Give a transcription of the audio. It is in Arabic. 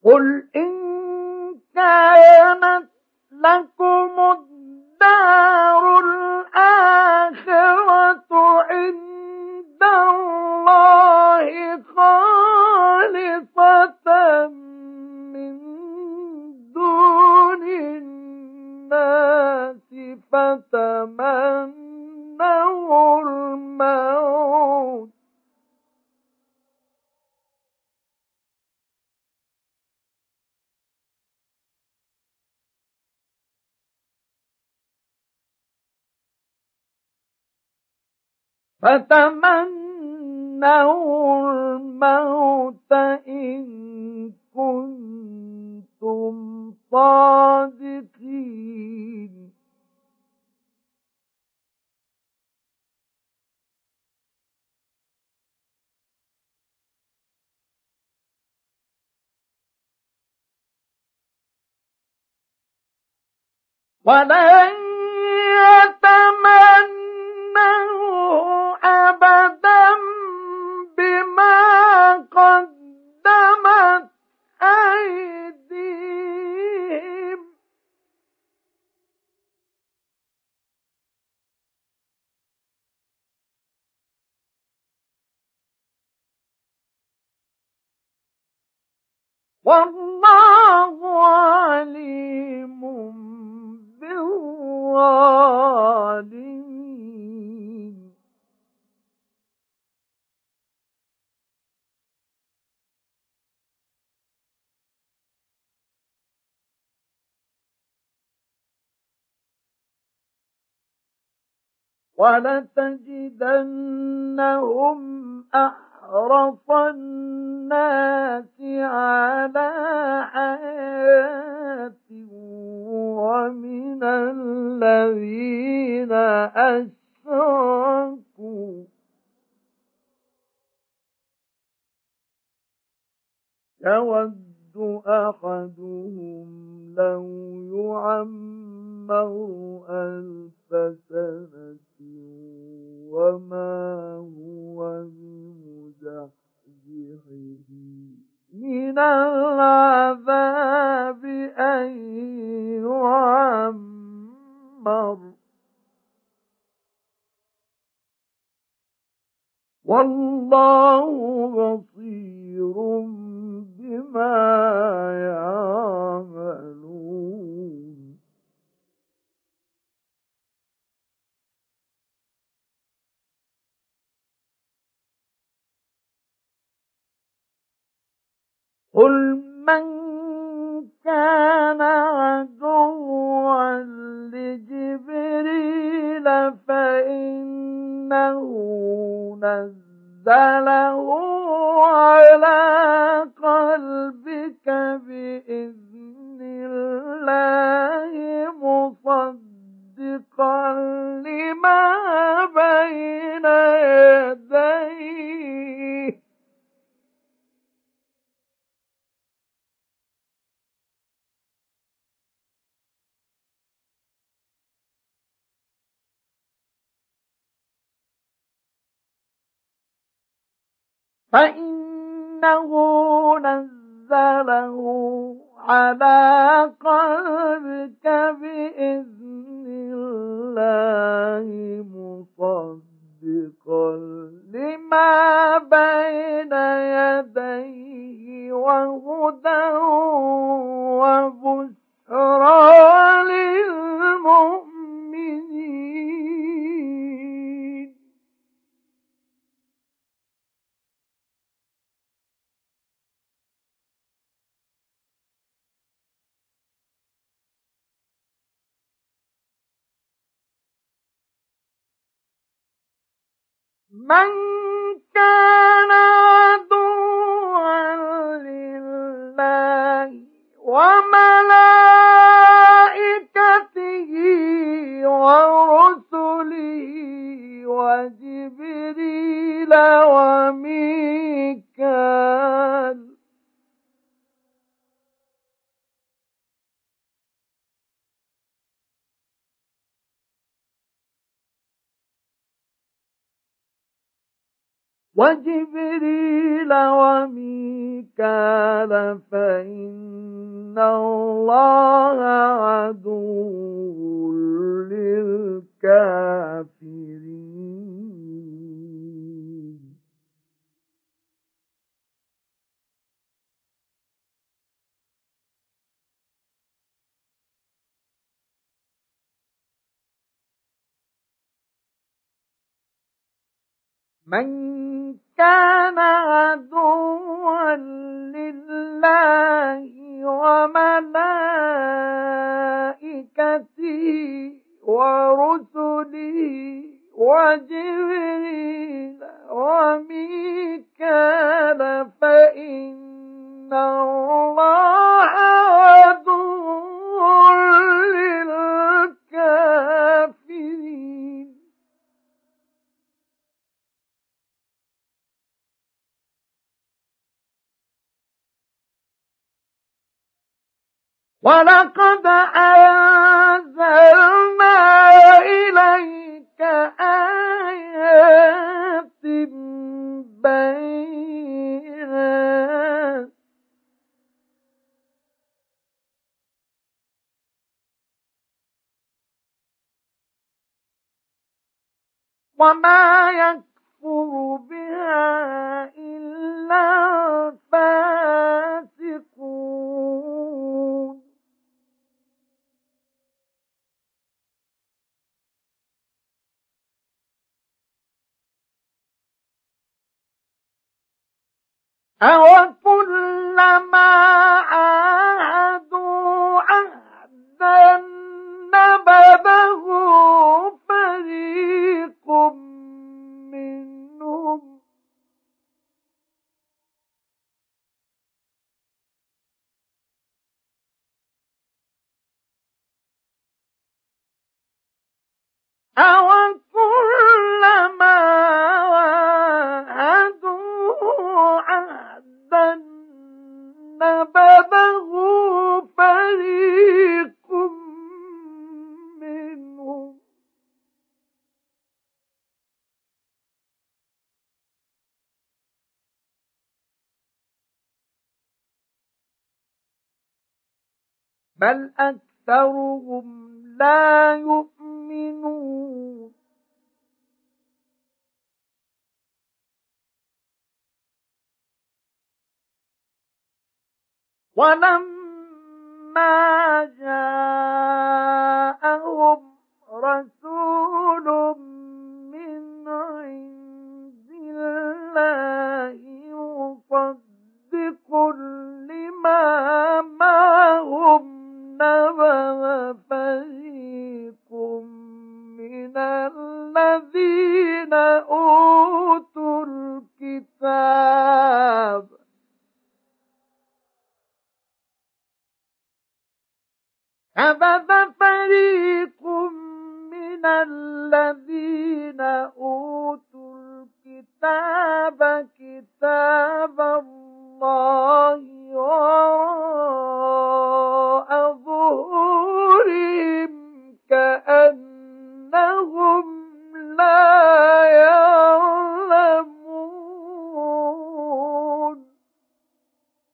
قل إن كانت لكم الدار الآخرة عند الله خالصة من دون الناس فتمنوا الموت إن كنتم صادقين ولن يتمنوا أبدا بما قدمت أيديهم والله عليم بالظالمين ولتجدنهم أحرص الناس على حياة ومن الذين أشركوا يود أحدهم لو يعمر 1000 سنة وما هو بمزحزحه من العذاب أن يعمر والله بصير بما يعملون قل من كان عدوا لجبريل فإنه نزله على قلبك بإذن الله مصدقا لما بين يديه فإنه نزله على قلبك بإذن الله مصدقا لما بين يديه وهدى وبشرى للمؤمنين من كان عدوا لله وملائكته ورسله وجبريل وميكال وجبريل وميكال فإن الله عدو للكافرين. من كان عدوا لله وملائكته ورسله وجبريل وميكال فإن الله عدو للكافرين. ولقد أنزلنا إليك آيات بينات وما يكفر بها إلا الفاسقون. أوكلما عاهدوا عهدا نبذه فريق منهم أوكلما عاهدوا عهدا نبذه فريق منهم بل أكثرهم لا يؤمنون. ولما جاءهم رسول من عند الله مصدق لما معهم نبذ فريق من الذين أوتوا الكتاب نبذ فريق من الذين أوتوا الكتاب كتاب الله